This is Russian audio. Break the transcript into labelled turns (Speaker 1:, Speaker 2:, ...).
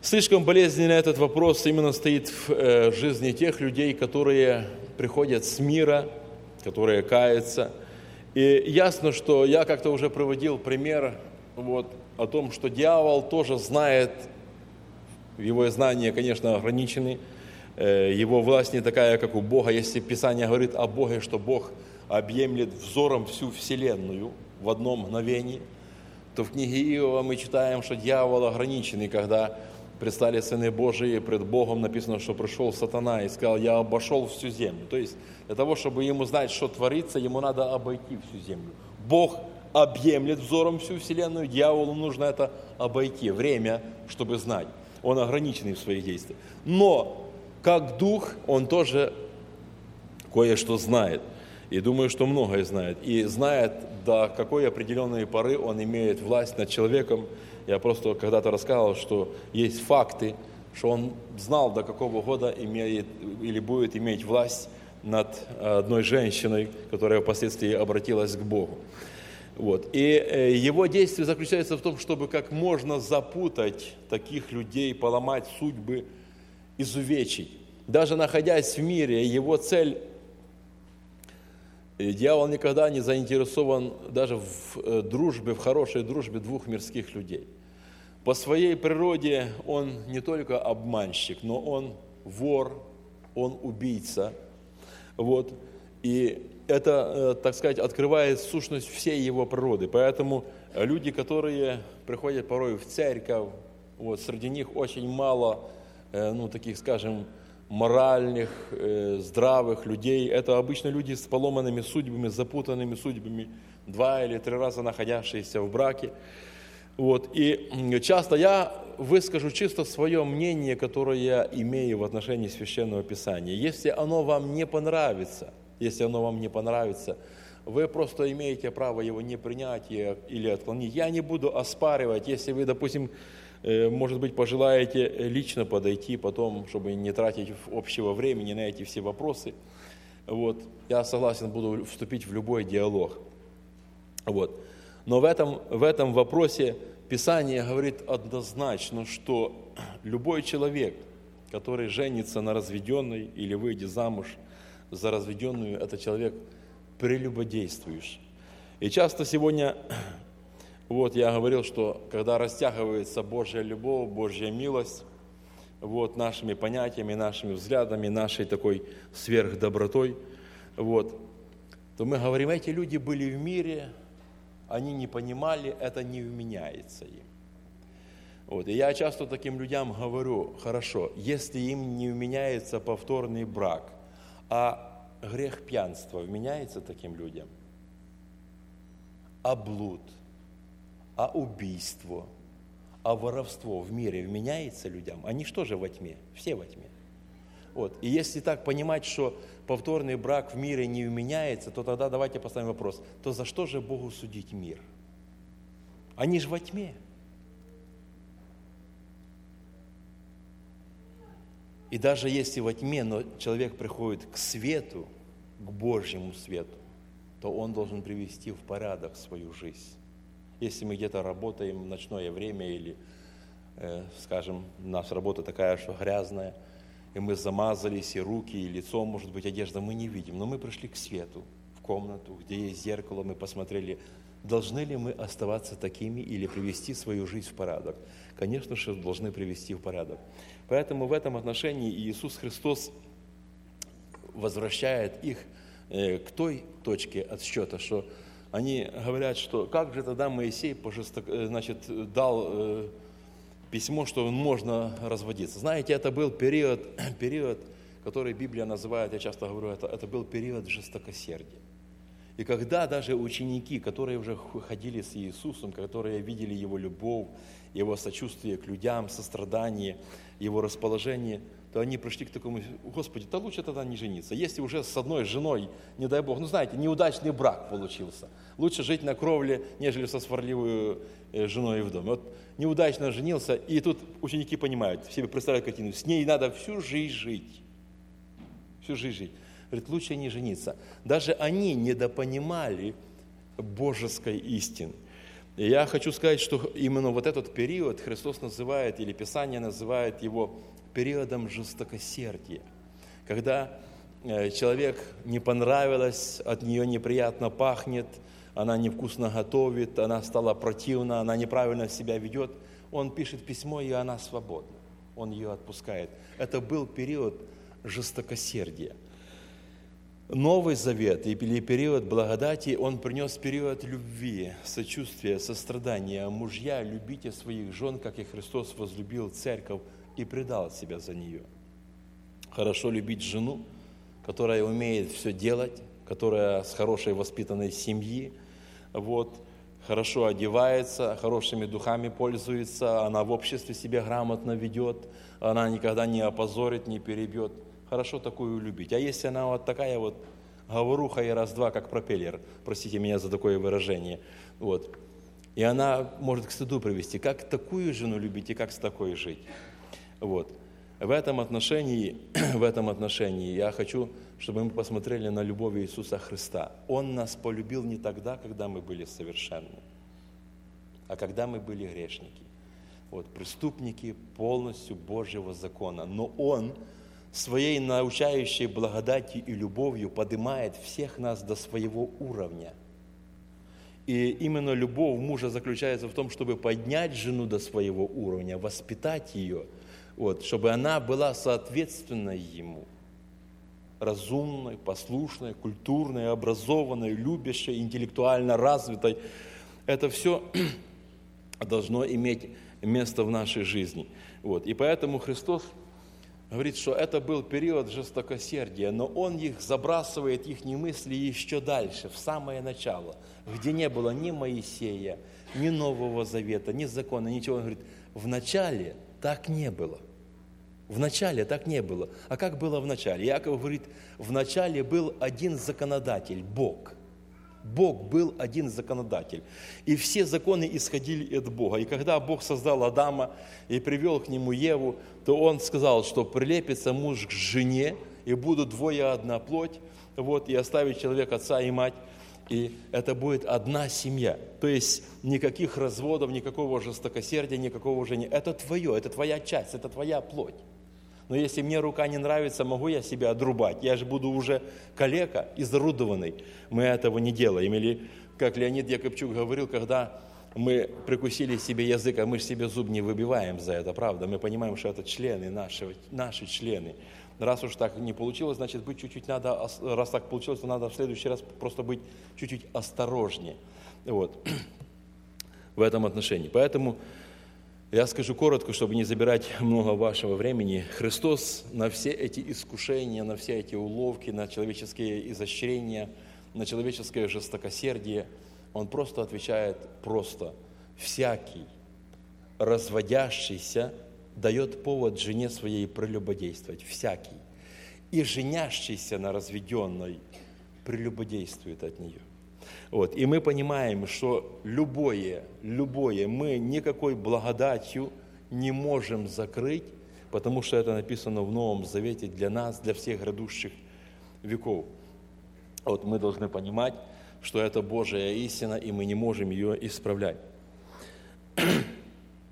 Speaker 1: Слишком болезненно этот вопрос именно стоит в жизни тех людей, которые приходят с мира, которые каются. И ясно, что я как-то уже приводил пример о том, что дьявол тоже знает, его знания, конечно, ограничены, его власть не такая, как у Бога. Если Писание говорит о Боге, что Бог объемлет взором всю вселенную в одно мгновение, то в книге Иова мы читаем, что дьявол ограниченный, когда предстали сыны Божии пред Богом, написано, что пришел сатана и сказал: я обошел всю землю. То есть для того, чтобы ему знать, что творится, ему надо обойти всю землю. Бог объемлет взором всю вселенную, дьяволу нужно это обойти, время, чтобы знать. Он ограниченный в своих действиях. Но как дух, он тоже кое-что знает. И думаю, что многое знает. И знает, до какой определенной поры он имеет власть над человеком. Я просто когда-то рассказывал, что есть факты, что он знал, до какого года имеет или будет иметь власть над одной женщиной, которая впоследствии обратилась к Богу. И его действие заключается в том, чтобы как можно запутать таких людей, поломать судьбы, изувечить. Даже находясь в мире, его цель, дьявол никогда не заинтересован даже в дружбе, в хорошей дружбе двух мирских людей. По своей природе он не только обманщик, но он вор, он убийца. И это, так сказать, открывает сущность всей его природы. Поэтому люди, которые приходят порой в церковь, среди них очень мало, таких, скажем, моральных, здравых людей. Это обычно люди с поломанными судьбами, запутанными судьбами, 2 или 3 раза находящиеся в браке. И часто я выскажу чисто свое мнение, которое я имею в отношении Священного Писания. Если оно вам не понравится, вы просто имеете право его не принять или отклонить. Я не буду оспаривать, если вы, допустим, может быть, пожелаете лично подойти потом, чтобы не тратить общего времени на эти все вопросы. Я согласен буду вступить в любой диалог. Но в этом вопросе Писание говорит однозначно, что любой человек, который женится на разведенной или выйдет замуж за разведенную, это человек прелюбодействующий. И часто сегодня, я говорил, что когда растягивается Божья любовь, Божья милость, нашими понятиями, нашими взглядами, нашей такой сверхдобротой, то мы говорим, эти люди были в мире, они не понимали, это не вменяется им. И я часто таким людям говорю: хорошо, если им не вменяется повторный брак, а грех пьянства вменяется таким людям, а блуд, а убийство, а воровство в мире вменяется людям, они что же во тьме? Все во тьме. И если так понимать, что повторный брак в мире не вменяется, то тогда давайте поставим вопрос: то за что же Богу судить мир? Они же во тьме. И даже если во тьме, но человек приходит к свету, к Божьему свету, то он должен привести в порядок свою жизнь. Если мы где-то работаем в ночное время или, скажем, у нас работа такая, что грязная, и мы замазались, и руки, и лицо, может быть, одежда, мы не видим. Но мы пришли к свету, в комнату, где есть зеркало, мы посмотрели, должны ли мы оставаться такими или привести свою жизнь в порядок. Конечно же, должны привести в порядок. Поэтому в этом отношении Иисус Христос возвращает их к той точке отсчета, что они говорят, что как же тогда Моисей дал письмо, что можно разводиться. Знаете, это был период, который Библия называет, я часто говорю, это был период жестокосердия. И когда даже ученики, которые уже ходили с Иисусом, которые видели Его любовь, Его сочувствие к людям, сострадание, Его расположение, то они пришли к такому: Господи, да лучше тогда не жениться. Если уже с одной женой, не дай Бог, знаете, неудачный брак получился. Лучше жить на кровле, нежели со сварливой женой в доме. Неудачно женился, и тут ученики понимают, себе представляют картину, с ней надо всю жизнь жить. Всю жизнь жить. Говорит, лучше не жениться. Даже они недопонимали божеской истины. И я хочу сказать, что именно вот этот период Христос называет, или Писание называет его периодом жестокосердия, когда человек не понравилось, от нее неприятно пахнет, она невкусно готовит, она стала противна, она неправильно себя ведет. Он пишет письмо, и она свободна. Он ее отпускает. Это был период жестокосердия. Новый Завет или период благодати, он принес период любви, сочувствия, сострадания. Мужья, любите своих жен, как и Христос возлюбил церковь и предал себя за нее. Хорошо любить жену, которая умеет все делать, которая с хорошей воспитанной семьи, хорошо одевается, хорошими духами пользуется, она в обществе себя грамотно ведет, она никогда не опозорит, не перебьет. Хорошо такую любить. А если она вот такая вот говоруха и раз-два, как пропеллер, простите меня за такое выражение, и она может к стыду привести. Как такую жену любить и как с такой жить? В этом отношении я хочу, чтобы мы посмотрели на любовь Иисуса Христа. Он нас полюбил не тогда, когда мы были совершенны, а когда мы были грешники. Преступники полностью Божьего закона. Но Он своей научающей благодатью и любовью поднимает всех нас до своего уровня. И именно любовь мужа заключается в том, чтобы поднять жену до своего уровня, воспитать ее, чтобы она была соответственной ему, разумной, послушной, культурной, образованной, любящей, интеллектуально развитой. Это все должно иметь место в нашей жизни. И поэтому Христос говорит, что это был период жестокосердия, но Он их забрасывает, их мысли еще дальше, в самое начало, где не было ни Моисея, ни Нового Завета, ни закона, ничего. Он говорит, в начале так не было. В начале так не было. А как было в начале? Иаков говорит, в начале был один законодатель, Бог. Бог был один законодатель. И все законы исходили от Бога. И когда Бог создал Адама и привел к нему Еву, то Он сказал, что прилепится муж к жене, и будут двое одна плоть, и оставит человек отца и мать, и это будет одна семья. То есть никаких разводов, никакого жестокосердия, никакого жения. Это твое, это твоя часть, это твоя плоть. Но если мне рука не нравится, могу я себя отрубать? Я же буду уже калека, изорудованный. Мы этого не делаем. Или, как Леонид Якобчук говорил, когда мы прикусили себе язык, а мы же себе зуб не выбиваем за это, правда? Мы понимаем, что это члены наши члены. Раз уж так не получилось, значит, быть чуть-чуть надо, раз так получилось, то надо в следующий раз просто быть чуть-чуть осторожнее. В этом отношении. Поэтому я скажу коротко, чтобы не забирать много вашего времени. Христос на все эти искушения, на все эти уловки, на человеческие изощрения, на человеческое жестокосердие, Он просто отвечает просто. Всякий разводящийся дает повод жене своей прелюбодействовать. Всякий. И женящийся на разведенной прелюбодействует от нее. И мы понимаем, что любое мы никакой благодатью не можем закрыть, потому что это написано в Новом Завете для нас, для всех грядущих веков. Мы должны понимать, что это Божья истина, и мы не можем ее исправлять.